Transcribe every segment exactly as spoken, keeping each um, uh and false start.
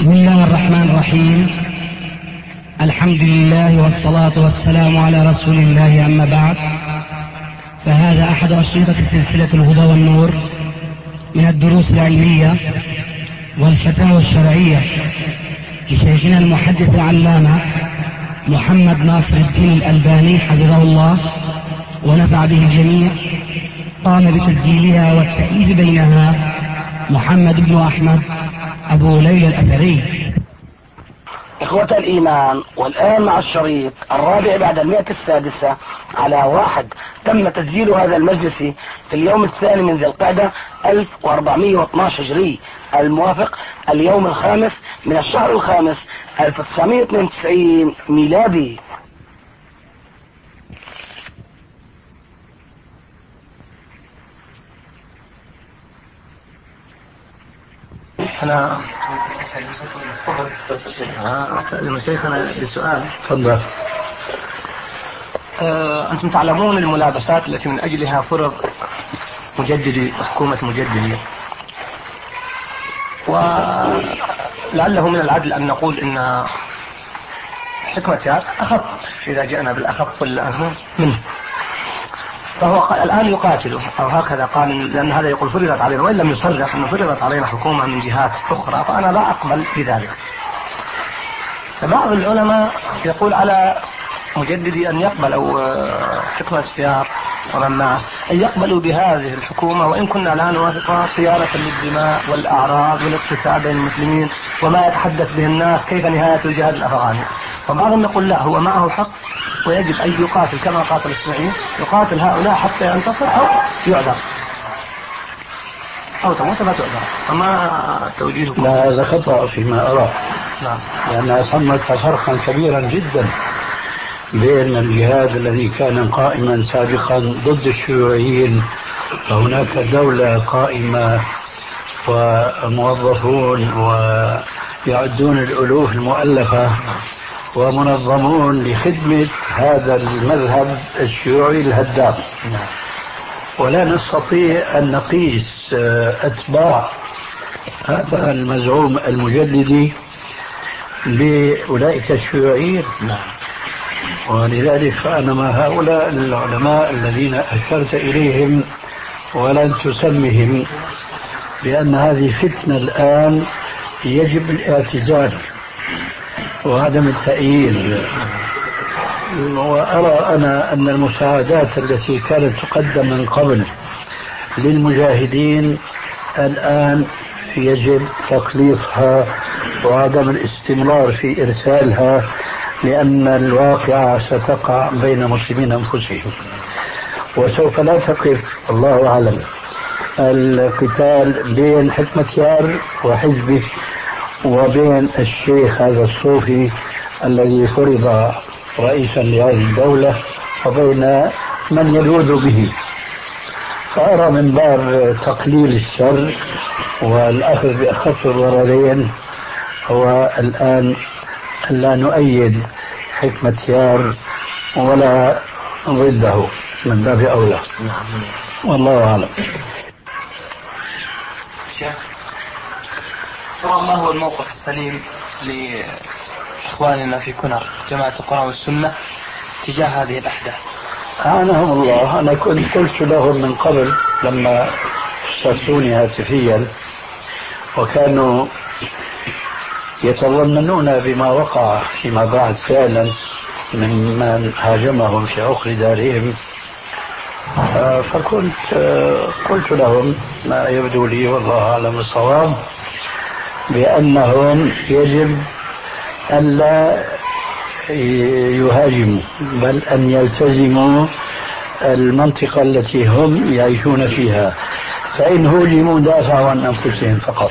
بسم الله الرحمن الرحيم. الحمد لله والصلاة والسلام على رسول الله، أما بعد، فهذا أحد أشرطة سلسلة الهدى والنور من الدروس العلمية والفتاوى الشرعية لشيخنا المحدث العلامة محمد ناصر الدين الألباني حفظه الله ونفع به الجميع. قام بتسجيلها والتأليف بينها محمد بن أحمد أبو ليلى الأثري. إخوة الإيمان، والآن مع الشريط الرابع بعد المئة السادسة على واحد. تم تسجيل هذا المجلس في اليوم الثاني من ذي القعدة ألف وأربعمائة واثني عشر هجري، الموافق اليوم الخامس من الشهر الخامس ألف وتسعمائة واثنين وتسعين ميلادي. أنا أسأل شيخنا بسؤال. تفضل. أه أنتم تعلمون الملابسات التي من أجلها فرض مجددي حكومة مجددي، ولعله من العدل أن نقول إن حكمة يار أخف إذا جئنا بالأخف منه، فهو الآن يقاتله أو هكذا قال، لأن هذا يقول فرضت علينا، وإن لم يصرح أنه فرضت علينا حكومة من جهات أخرى، فأنا لا أقبل بذلك. فبعض العلماء يقول على مجددي أن يقبل أو حكمة السيار ومن معه أن يقبلوا بهذه الحكومة، وإن كنا لا نوافقها صيانة للدماء والأعراض والاقتصاد بين المسلمين وما يتحدث به الناس كيف نهاية الجهاد الأفغاني. وبعضهم يقول لا، هو معه حق ويجب أن يقاتل كما قاتل الإسماعيلي، يقاتل هؤلاء حتى ينتصر أو يعذر أو تموت ما تعذر. فما توجيهكم؟ لا، هذا خطأ فيما أرى. نعم. لأنها صمت فرقا كبيرا جدا بين الجهاد الذي كان قائما سابقا ضد الشيوعيين، فهناك دولة قائمة وموظفون ويعدون الألوف المؤلفة ومنظمون لخدمة هذا المذهب الشيوعي الهدام، ولا نستطيع أن نقيس أتباع هذا المزعوم المجددي بأولئك الشيوعيين. ولذلك فأنا مع هؤلاء العلماء الذين أشرت إليهم ولن تسمهم بأن هذه فتنة الآن يجب الاعتزال وعدم التأييد. وأرى أنا أن المساعدات التي كانت تقدم من قبل للمجاهدين الآن يجب تقليصها وعدم الاستمرار في إرسالها، لأن الواقع ستقع بين المسلمين أنفسهم، وسوف لا تقف الله أعلم القتال بين حكمة يار وحزبه وبين الشيخ هذا الصوفي الذي فرض رئيسا لهذه الدولة وبين من يلوذ به. فأرى من باب تقليل الشر والأخذ بأخف الضررين هو الآن لا نؤيد حكمة يار ولا ضده من باب أولى. والله أعلم. ما هو الموقف السليم لإخواننا في كنر جماعة القرآن والسنة تجاه هذه الأحداث؟ أعانهم الله. أنا كنت قلت لهم من قبل لما استفتوني هاتفيا وكانوا يتضمنون بما وقع فيما بعد فعلا من من هاجمهم في عقر دارهم، فكنت قلت لهم ما يبدو لي والله أعلم الصواب، بأنهم يجب ألا يهاجموا بل أن يلتزموا المنطقة التي هم يعيشون فيها، فإن هاجموا دافعوا عن أنفسهم فقط،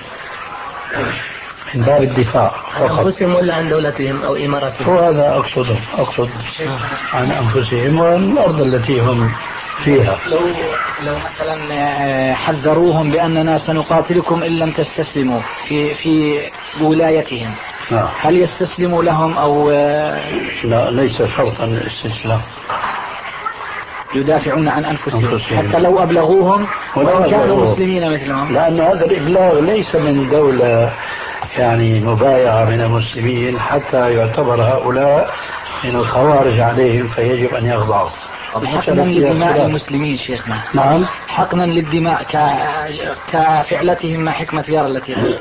من باب الدفاع فقط. أنفسهم ولا عن دولتهم أو إماراتهم؟ هو هذا أقصده، أقصد عن أنفسهم والأرض التي هم فيها. لو لو مثلا حذروهم بأننا سنقاتلكم إن لم تستسلموا في في ولايتهم، نعم. هل يستسلموا لهم أو لا؟ ليس شرطا الاستسلام، يدافعون عن أنفسهم, أنفسهم. حتى لو أبلغوهم وإن كانوا مسلمين مثلهم، لأن هذا الإبلاغ ليس من دولة يعني مبايعة من المسلمين حتى يعتبر هؤلاء من الخوارج عليهم فيجب أن يخضعوا. حقنا لدماء المسلمين شيخنا. نعم. حقنا للدماء ك... كفعلتهم مع حكمة يار التي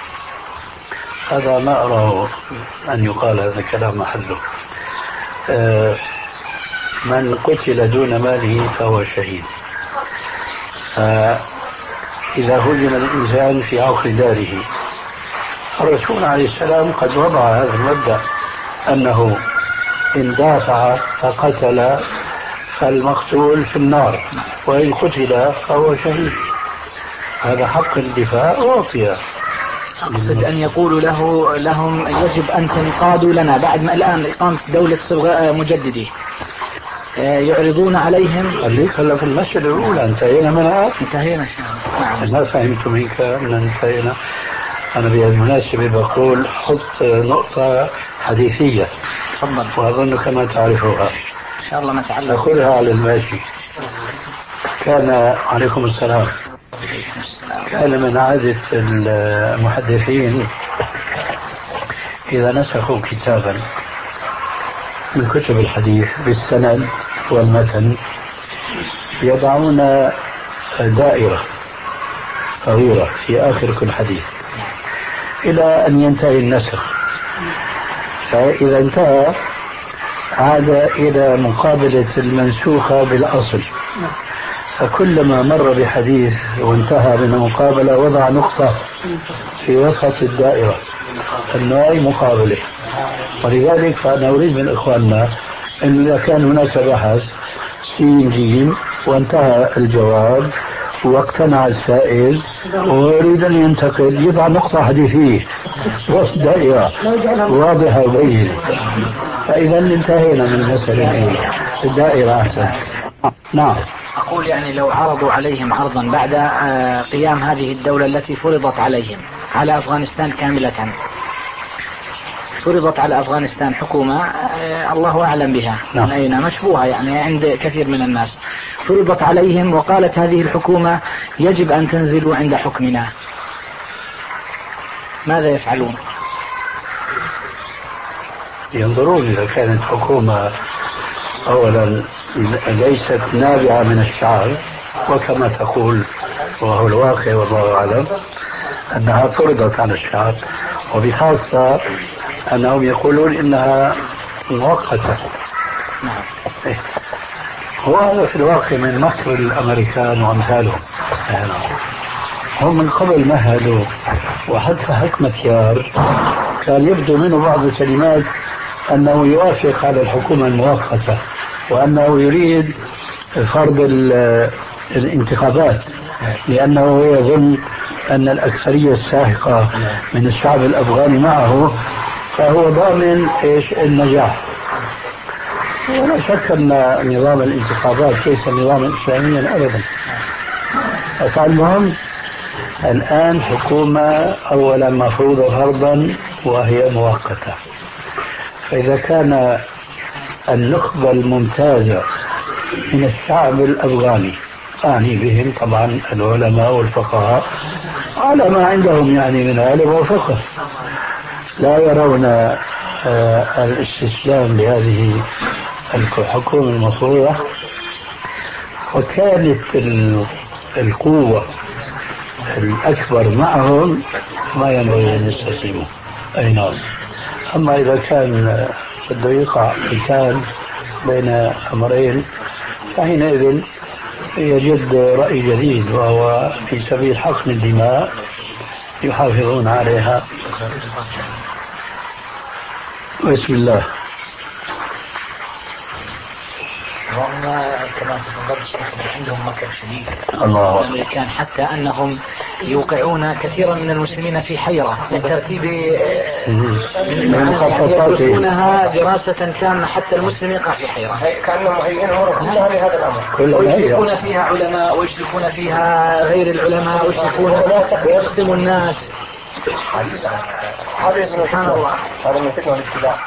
هذا ما أراه أن يقال، هذا كلام محله. آه من قتل دون ماله فهو شهيد. فإذا هجم الإنسان في عقر داره، الرسول عليه السلام قد وضع هذا المبدأ أنه إن دافع فقتل فالمقتول في النار، وإن قتل فهو شهيد. هذا حق الدفاع أعطي. أقصد أن يقول له لهم يجب أن تنقادوا لنا بعد ما الآن إقامة دولة صبغة مجددي يعرضون عليهم. خليك هلا في المسألة الأولى، انتهينا منها. انتهينا. نعم. ما فهمت منك أن انتهينا. أنا بهالمناسبة بقول حط نقطة حديثية. تفضل. وأظنك ما تعرفها. إن شاء الله نتعلم. أخذها على الماشي. كان عليكم السلام. كان من عادة المحدثين إذا نسخوا كتابا من كتب الحديث بالسند والمتن يضعون دائرة صغيرة في آخر كل حديث إلى أن ينتهي النسخ. فإذا انتهى عاد إلى مقابلة المنسوخة بالأصل، فكلما مر بحديث وانتهى من المقابلة وضع نقطة في وسط الدائرة أنه أي مقابلة. ولذلك فأنا أريد من إخواننا أن إذا كان هناك بحث سين جيم وانتهى الجواب واقتنع السائل ويريد أن ينتقل يضع نقطة حديثية وسط دائرة واضحة وبينة. فإذا انتهينا من المسألة الأولى، الدائرة أحسن. نعم. أقول يعني لو عرضوا عليهم عرضا بعد قيام هذه الدولة التي فرضت عليهم على أفغانستان كاملة، فرضت على أفغانستان حكومة الله أعلم بها من أين، مشبوهة يعني عند كثير من الناس، فرضت عليهم وقالت هذه الحكومة يجب أن تنزلوا عند حكمنا، ماذا يفعلون؟ ينظرون إذا كانت حكومة أولا ليست نابعة من الشعب، وكما تقول وهو الواقع والله أعلم أنها فرضت على الشعب، وبخاصة أنهم يقولون إنها مؤقتة. وهذا في الواقع من مكر الأمريكان وأمثالهم. هم من قبل مهلوا، وحتى حكمة يار كان يبدو منه بعض الكلمات أنه يوافق على الحكومة المؤقتة، وأنه يريد فرض الانتخابات، لأنه يظن أن الأكثرية الساحقة من الشعب الأفغاني معه، فهو ضامن إيش النجاح. ولا شك أن نظام الانتخابات ليس نظاما إسلاميا أبدا. فالمهم الآن حكومة أولا مفروضة فرضا وهي مؤقتة، فإذا كان النخبة الممتازة من الشعب الأفغاني، أعني بهم طبعا العلماء والفقهاء على ما عندهم يعني من علم وفقه، لا يرون آه الاستسلام لهذه الحكومة المفروضة، وكانت القوة الأكبر معهم ما ينبغي أن يستسلموا. أي نعم. أما إذا كان بده يقع قتال بين أمرين فحينئذ يجد رأي جديد، وهو في سبيل حقن الدماء يحافظون عليها. بسم الله. وهم كما تفضلت عندهم مكر شديد الله الأمريكان، حتى أنهم يوقعون كثيرا من المسلمين في حيرة من ترتيب يدرسونها دراسة تامة، حتى المسلم يقع في حيرة كأنهم مهيئين أمورهم كلها لهذا الأمر، ويشركون فيها علماء ويشركون فيها غير العلماء ويشركون ويقسموا الناس. سبحان الله. هذا من فتنة الابتداع.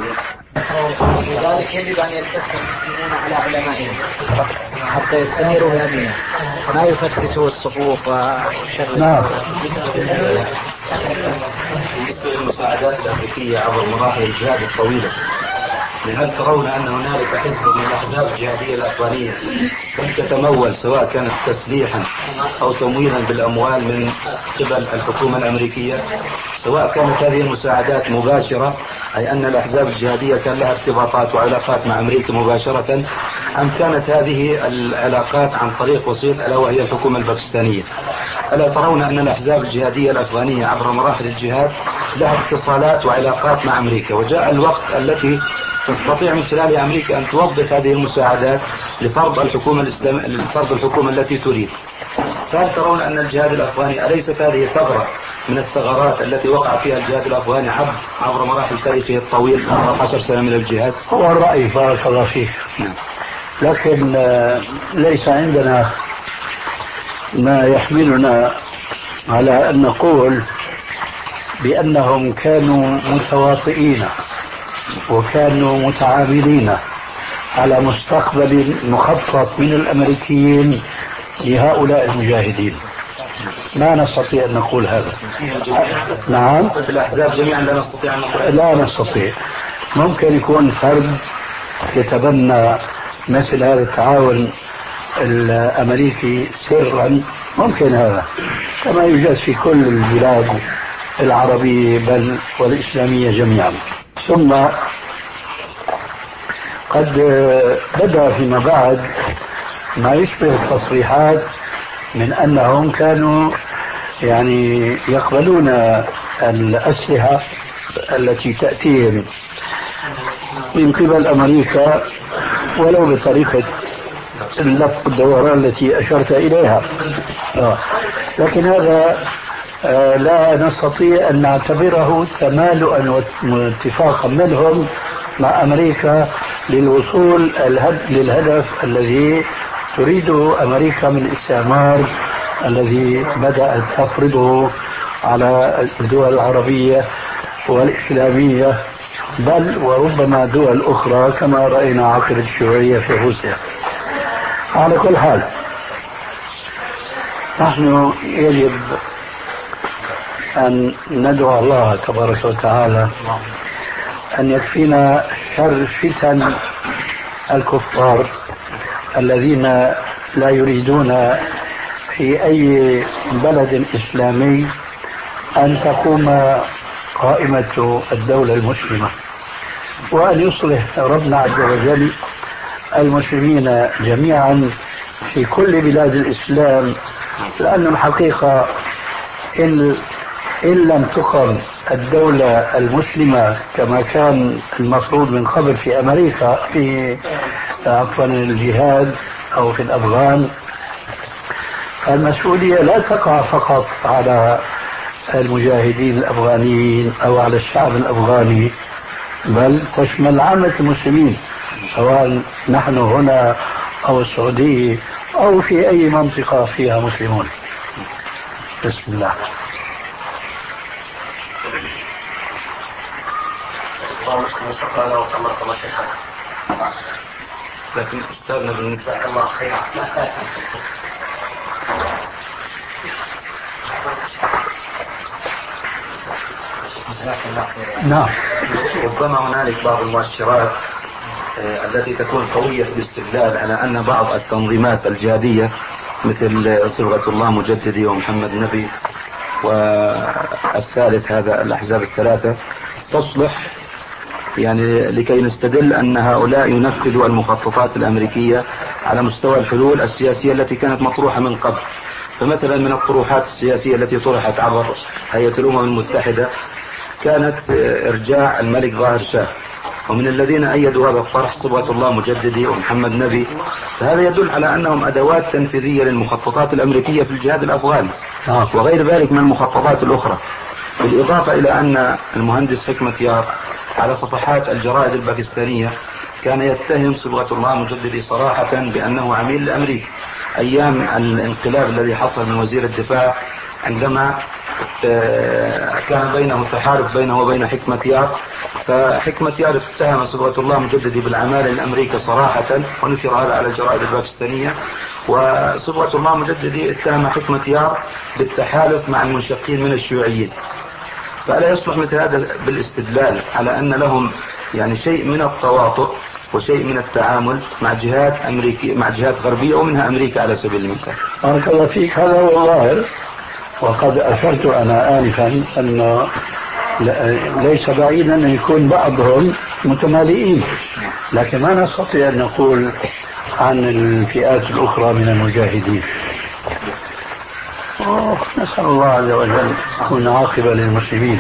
لذلك يجب أن يلتف المسلمون على علمائهم حتى يستنيروا بهذه، ما يفتتوا الصفوف وشر. نعم. بالنسبة للمساعدات الأمريكية عبر مراحل الجهاد الطويلة، هل ترون أن هنالك حزب من الأحزاب الجهادية الأفغانية لم تتمول سواء كانت تسليحا أو تمويلا بالأموال من قبل الحكومة الأمريكية، سواء كانت هذه المساعدات مباشرة أي أن الأحزاب الجهادية كان لها ارتباطات وعلاقات مع أمريكا مباشرة، أم كانت هذه العلاقات عن طريق وسيط ألا وهي الحكومة الباكستانية؟ ألا ترون أن الأحزاب الجهادية الأفغانية عبر مراحل الجهاد لها اتصالات وعلاقات مع أمريكا، وجاء الوقت التي تستطيع من خلال أمريكا أن توظف هذه المساعدات لفرض الحكومة الإسلام لفرض الحكومة التي تريد؟ فهل ترون أن الجهاد الأفغاني أليست هذه ثغرة من الثغرات التي وقع فيها الجهاد الأفغاني عبر عبر مراحل تاريخه الطويل عشر سنة من الجهاد؟ هو الرأي بارك الله فيك، لكن ليس عندنا ما يحملنا على أن نقول بأنهم كانوا متواطئين وكانوا متعاملين على مستقبل مخطط من الأمريكيين لهؤلاء المجاهدين. ما نستطيع أن نقول هذا. نعم، الأحزاب جميعا لا نستطيع أن نقول. لا نستطيع. ممكن يكون فرد يتبنى مثل هذا التعاون الأمريكي سرا، ممكن هذا، كما يوجد في كل البلاد العربية بل والإسلامية جميعا. ثم قد بدأ فيما بعد ما يشبه التصريحات من أنهم كانوا يعني يقبلون الأسلحة التي تأتيهم من قبل أمريكا ولو بطريقة اللف الدوران التي أشرت إليها. آه. لكن هذا آه لا نستطيع أن نعتبره تمالؤا واتفاقا منهم مع أمريكا للوصول للهدف الذي تريده أمريكا من الاستعمار الذي بدأت تفرضه على الدول العربية والإسلامية بل وربما دول أخرى كما رأينا عقد الشيوعية في روسيا. على كل حال نحن يجب أن ندعو الله تبارك وتعالى أن يكفينا شر فتن الكفار الذين لا يريدون في أي بلد إسلامي أن تقوم قائمة الدولة المسلمة، وأن يصلح ربنا عز وجل المسلمين جميعا في كل بلاد الإسلام، لأن الحقيقة إن, إن لم تقم الدولة المسلمة كما كان المفروض من قبل في أمريكا في عفوا الجهاد أو في الأفغان، المسؤولية لا تقع فقط على المجاهدين الأفغانيين أو على الشعب الأفغاني بل تشمل عامة المسلمين سواء نحن هنا أو السعودية أو في أي منطقة فيها مسلمون. بسم الله. لكن أستاذنا بالنسبة الله خير. نعم. ربما هنالك بعض المؤشرات التي تكون قوية في الاستدلال على أن بعض التنظيمات الجهادية مثل صبغة الله مجددي ومحمد نبي والثالث هذا الأحزاب الثلاثة تصلح يعني لكي نستدل أن هؤلاء ينفذوا المخططات الأمريكية على مستوى الحلول السياسية التي كانت مطروحة من قبل. فمثلا من الطروحات السياسية التي طرحت عبر هيئة الأمم المتحدة كانت إرجاع الملك ظاهر شاه، ومن الذين أيدوا هذا الطرح صبغة الله مجددي ومحمد نبي، فهذا يدل على أنهم أدوات تنفيذية للمخططات الأمريكية في الجهاد الأفغاني وغير ذلك من المخططات الأخرى. بالإضافة إلى أن المهندس حكمة يار على صفحات الجرائد الباكستانية كان يتهم صبغة الله مجددي صراحة بأنه عميل لأمريكا أيام الانقلاب الذي حصل من وزير الدفاع، عندما كان بينه تحالف بينه وبين حكمة يار، فحكمة يار اتهم صبغة الله مجددي بالعمالة لأمريكا صراحة ونشر هذا على الجرائد الباكستانية، وصبغة الله مجددي اتهم حكمة يار بالتحالف مع المنشقين من الشيوعيين. فألا يصلح مثل هذا بالاستدلال على أن لهم يعني شيء من التواطؤ وشيء من التعامل مع جهات أمريكية مع جهات غربية ومنها أمريكا على سبيل المثال؟ بارك الله فيك، هذا هو الظاهر. وقد أشرت أنا آنفا أنه ليس بعيدا أن يكون بعضهم متمالئين، لكن ما نستطيع أن نقول عن الفئات الأخرى من المجاهدين. أوه، نسأل الله عز وجل تكون عاقبة للمسلمين.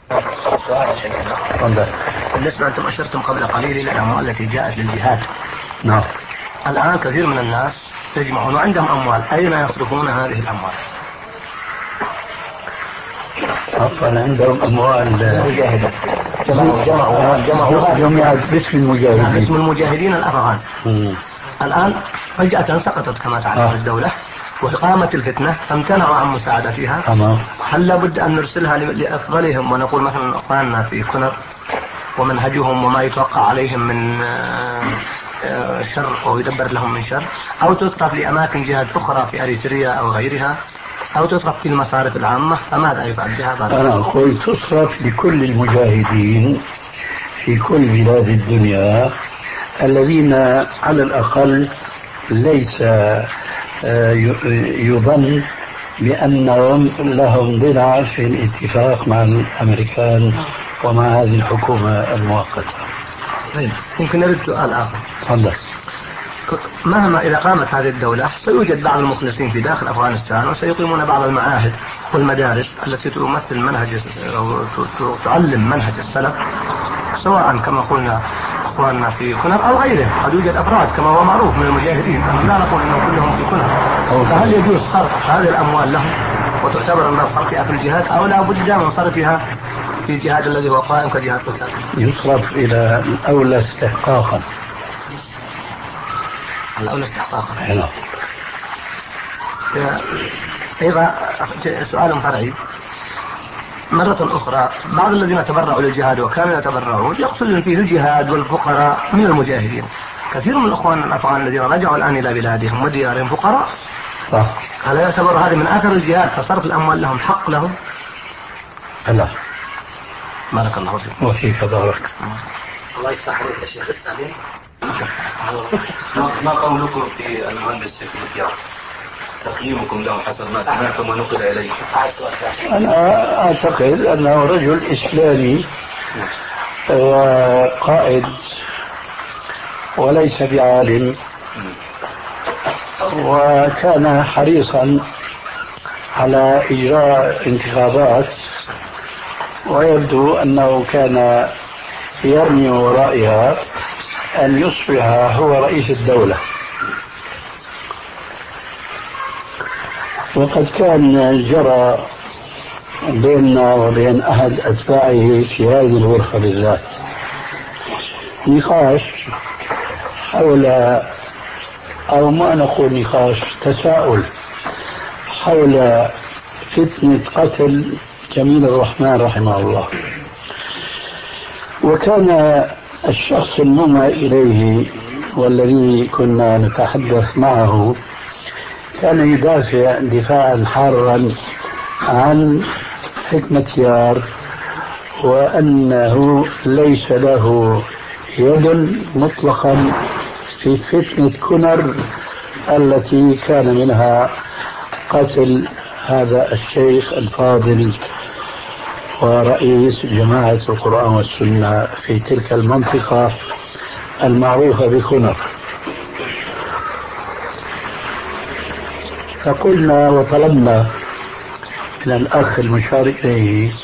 بالنسبة أنتم أشرتم قبل قليل إلى الأموال التي جاءت للجهاد. نعم. الآن كثير من الناس يجمعون وعندهم أموال، أين يصرفون هذه الأموال؟ عفوا، عندهم أموال مجاهدة جمعوا جمعوا جمعوا جمعت باسم المجاهدين باسم المجاهدين الأفغان. الآن فجأة سقطت كما تعلم آه. الدولة وإقامة الفتنة فامتنعوا عن مساعدتها. تمام. هل لابد أن نرسلها لأفضلهم ونقول مثلا أخواننا في كنر ومنهجهم وما يتوقع عليهم من شر أو يدبر لهم من شر، أو تصرف لأماكن جهاد أخرى في أريتريا أو غيرها، أو تصرف في المصارف العامة؟ فماذا يفعل بها؟ أنا أقول تصرف لكل المجاهدين في كل بلاد الدنيا الذين على الأقل ليس يظن بأنهم لهم ضلع في الاتفاق مع الأمريكان ومع هذه الحكومة المؤقتة. يمكن نرد سؤال آخر. تفضل. مهما إذا قامت هذه الدولة سيوجد بعض المخلصين في داخل أفغانستان وسيقيمون بعض المعاهد والمدارس التي تمثل منهج أو تعلم منهج السلف، سواء كما قلنا أخواننا في كنر أو غيره. قد يوجد أفراد كما هو معروف من المجاهدين، لا نقول أنهم كلهم في كنر. فهل يجوز صرف هذه الأموال لهم وتعتبر أنها صرفها في الجهاد، أو لا بد من صرفها في الجهاد الذي هو قائم كجهاد قتال؟ يصرف إلى الأولى استحقاقا. الأولى استحقاقا. نعم. أيضا سؤال فرعي مرة أخرى، بعض الذين تبرعوا للجهاد وكانوا يتبرعون يقصدون فيه الجهاد والفقراء من المجاهدين. كثير من الأخوان الأفغان الذين رجعوا الآن إلى بلادهم وديارهم فقراء. صح. هل يعتبر هذه من آثار الجهاد فصرف الأموال لهم حق لهم؟ لا. بارك الله فيك. وفيك بارك. الله يفتح عليك يا شيخ. اسألين. ما قولكم في المهندس سكرتيار؟ تقييمكم له حسب ما سمعتم ونقل إليكم؟ أنا أعتقد أنه رجل إسلامي وقائد وليس بعالم، وكان حريصا على إجراء انتخابات، ويبدو أنه كان يرمي ورائها أن يصبح هو رئيس الدولة. وقد كان جرى بيننا وبين أحد أتباعه في هذه الغرفة بالذات نقاش حول، أو ما نقول نقاش، تساؤل حول فتنة قتل جميل الرحمن رحمه الله. وكان الشخص المومى إليه والذي كنا نتحدث معه كان يدافع دفاعا حارا عن حكمة يار، وأنه ليس له يد مطلقا في فتنة كنر التي كان منها قتل هذا الشيخ الفاضل ورئيس جماعة القرآن والسنة في تلك المنطقة المعروفة بكنر. فقلنا وطلبنا من الأخ المشار إليه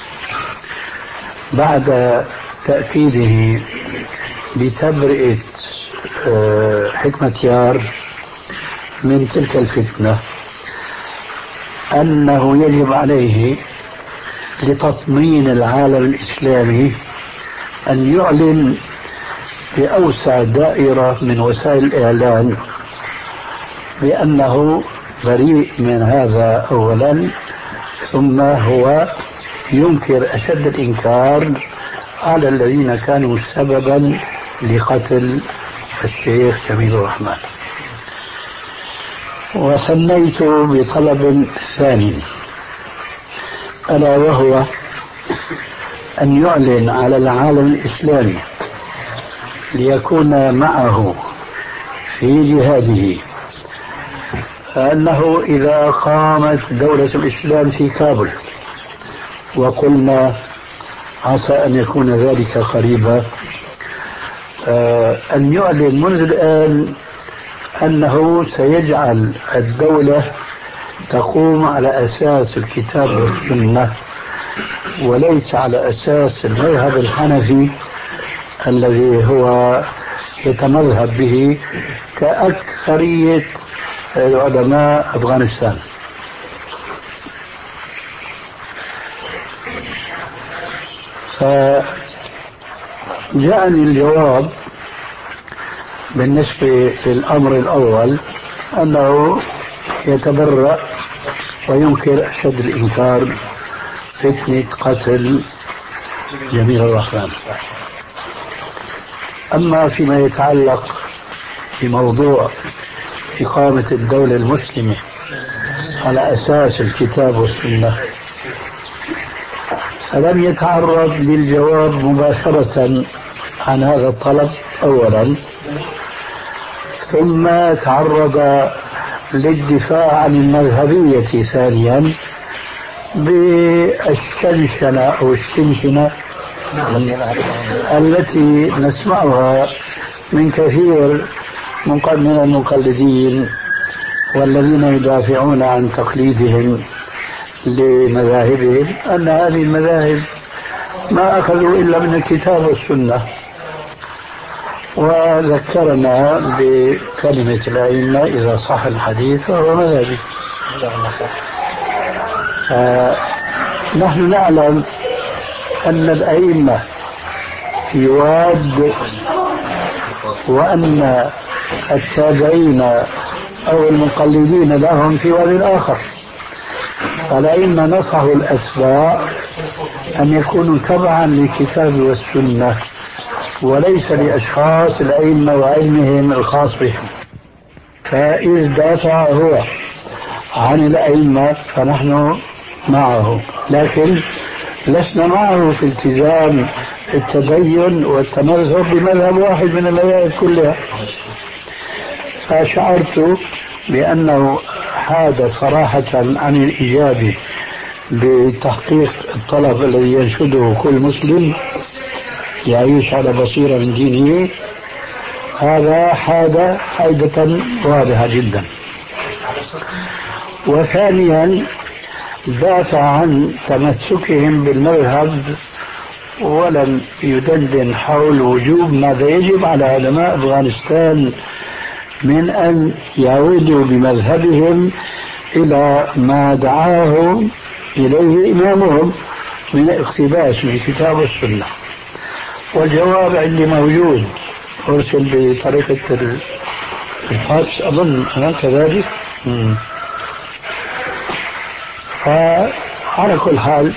بعد تأكيده بتبرئة حكمة يار من تلك الفتنة أنه يجب عليه لتطمين العالم الإسلامي أن يعلن بأوسع دائرة من وسائل الإعلان بأنه بريء من هذا أولا، ثم هو ينكر أشد الإنكار على الذين كانوا سببا لقتل الشيخ جميل الرحمن. وثنيت بطلب ثاني، ألا وهو أن يعلن على العالم الإسلامي ليكون معه في جهاده أنه إذا قامت دولة الإسلام في كابل، وقلنا عسى أن يكون ذلك قريبا، أن يعلن منذ الآن أنه سيجعل الدولة تقوم على أساس الكتاب والسنة وليس على أساس المذهب الحنفي الذي هو يتمذهب به كأكثرية علماء أفغانستان. فجاءني الجواب بالنسبة للأمر الأول أنه يتبرأ وينكر أشد الإنكار فتنة قتل جميل الرحمن. أما فيما يتعلق بموضوع إقامة الدولة المسلمة على أساس الكتاب والسنة فلم يتعرض للجواب مباشرة عن هذا الطلب أولا، ثم تعرض للدفاع عن المذهبية ثانيا بالشنشنة أو الشنشنة التي نسمعها من كثير من المقلدين والذين يدافعون عن تقليدهم لمذاهبهم أن هذه المذاهب ما أخذوا إلا من الكتاب والسنة، وذكرنا بكلمة الأئمة إذا صح الحديث فهو مذهبي. نحن نعلم أن الأئمة في واد وأن التابعين أو المقلدين لهم في واد آخر. الأئمة نصحوا الأتباع أن يكونوا تبعا للكتاب والسنة وليس لأشخاص الأئمة وعلمهم الخاص بهم. فإذ دافع هو عن الأئمة فنحن معه، لكن لسنا معه في التزام التدين والتمذهب بمذهب واحد من المذاهب كلها. فشعرت بأنه حاد صراحة عن الإجابة بتحقيق الطلب الذي ينشده كل مسلم يعيش على بصيرة من دينه. هذا حاد حيدة واضحة جدا. وثانيا دافع عن تمسكهم بالمذهب ولم يدندن حول وجوب ماذا يجب على علماء أفغانستان من أن يعودوا بمذهبهم إلى ما دعاه إليه إمامهم من الاقتباس من الكتاب والسنة. والجواب عندي موجود، أرسل بطريقة الفاكس أظن أنا كذلك. فعلى كل حال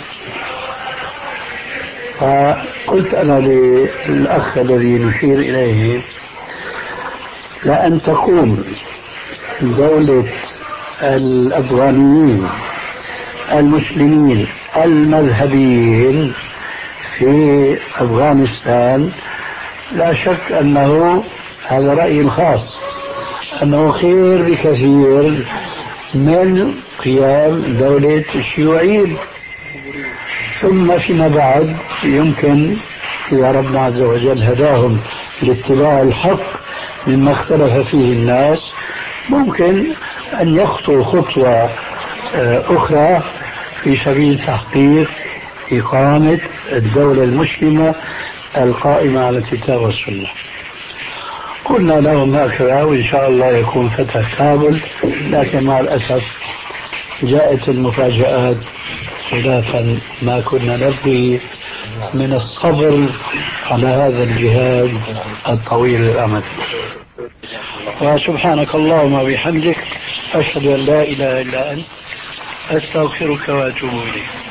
فقلت أنا للأخ الذي نشير إليه لأن تقوم دولة الأفغانيين المسلمين المذهبيين في أفغانستان لا شك أنه هذا رأيي الخاص أنه خير بكثير من قيام دولة الشيوعيين. ثم فيما بعد يمكن إذا ربنا عز وجل هداهم لاتباع الحق مما اختلف فيه الناس ممكن أن يخطوا خطوة أخرى في سبيل تحقيق إقامة الدولة المسلمة القائمة على الكتاب والسنة. قلنا لهم هكذا وإن شاء الله يكون فتح كابل، لكن مع الأسف جاءت المفاجآت خلافا ما كنا نبغي من الصبر على هذا الجهاد الطويل الأمد. وسبحانك اللهم وبحمدك أشهد أن لا إله إلا أنت أستغفرك وأتوب إليك.